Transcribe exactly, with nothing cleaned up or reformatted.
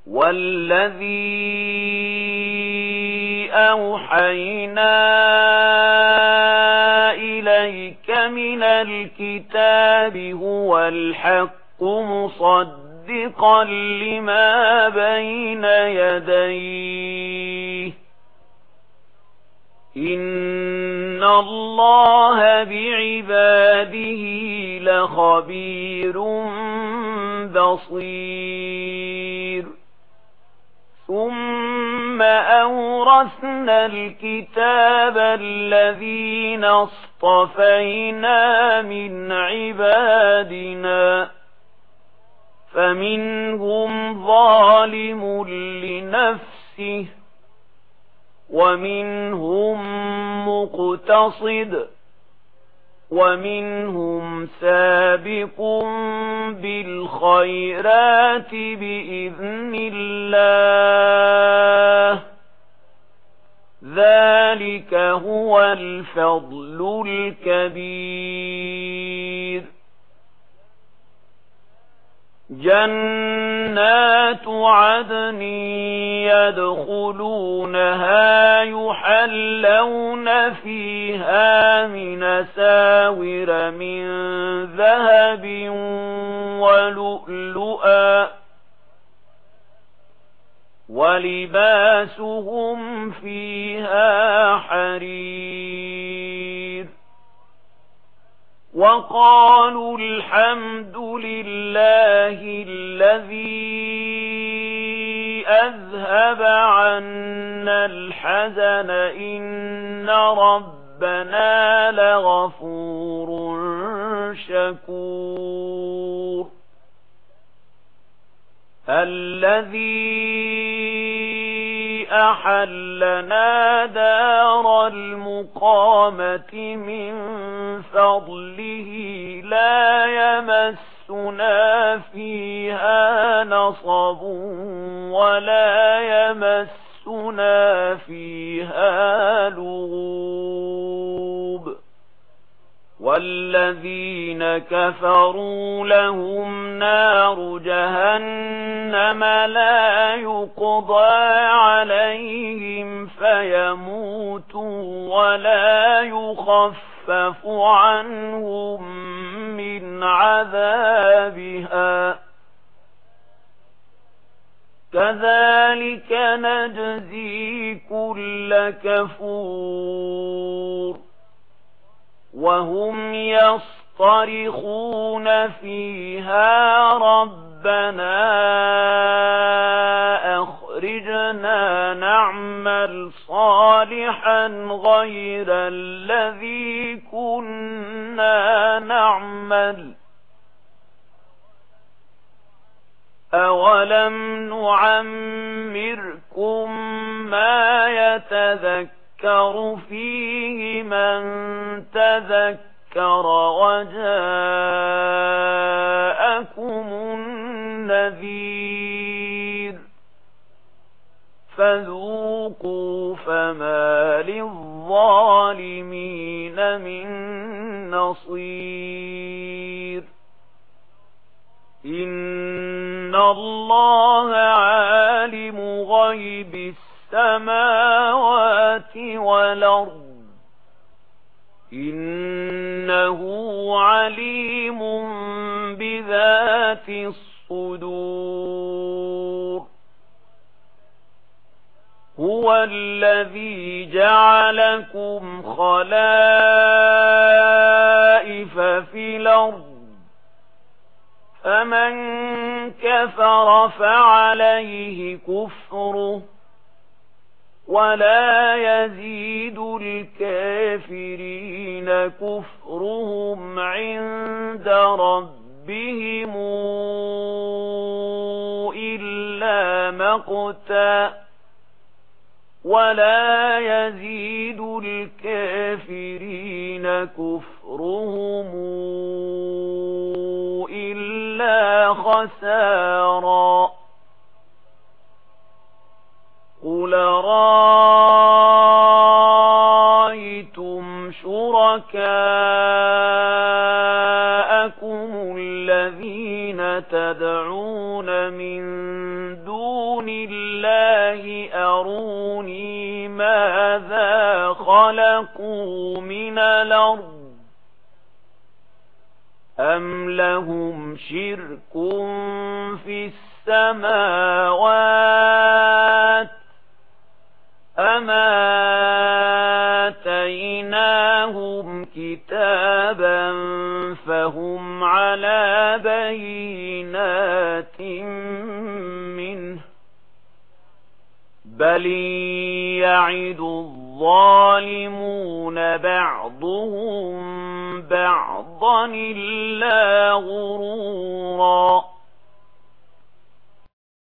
والذي أوحينا إليك من الكتاب هو الحق مصدقا لما بين يديه إن الله بعباده لخبير بصير ثم أورثنا الكتاب الذين اصطفينا من عبادنا فمنهم ظالم لنفسه ومنهم مقتصد ومنهم سابق بالخيرات بإذن الله ذلك هو الفضل الكبير جنات عدن يدخلونها يحلون فيها من ساور من ذهب ولؤلؤا ولباسهم فيها حرير وقالوا الحمد لله الذي أذهب عنا الحزن إن ربنا لغفور شكور الذي أحلنا دار المقامة من فضله لا يمسنا فيها نصب ولا يمسنا فيها لغوب والذين كفروا لهم نار جهنم لا يقضى عليهم فيموتوا ولا يخفف عنهم من عذابها كذلك نجزي كل كفور وهم يصطرخون فيها ربنا أخرجنا نعمل صالحا غير الذي كنا نعمل أولم نعمركم ما يتذكر يذكر فيه من تذكر وجاءكم النذير فذوقوا فما للظالمين من نصير إن الله عالم غيب السماوات والأرض إنه عليم بذات الصدور هو الذي جعلكم خلائف في الأرض فمن كفر فعليه كفره ولا يزيد الكافرين كفرهم عند ربهم إلا مقتا ولا يزيد الكافرين كفرهم إلا خسارا قل رأيتم شركاءكم الذين تدعون من دون فسقوا من الأرض أم لهم شرك في السماوات أم آتيناهم كتابا فهم على بينات منه بل يعد الظالمون بعضهم بعضا إلا غرورا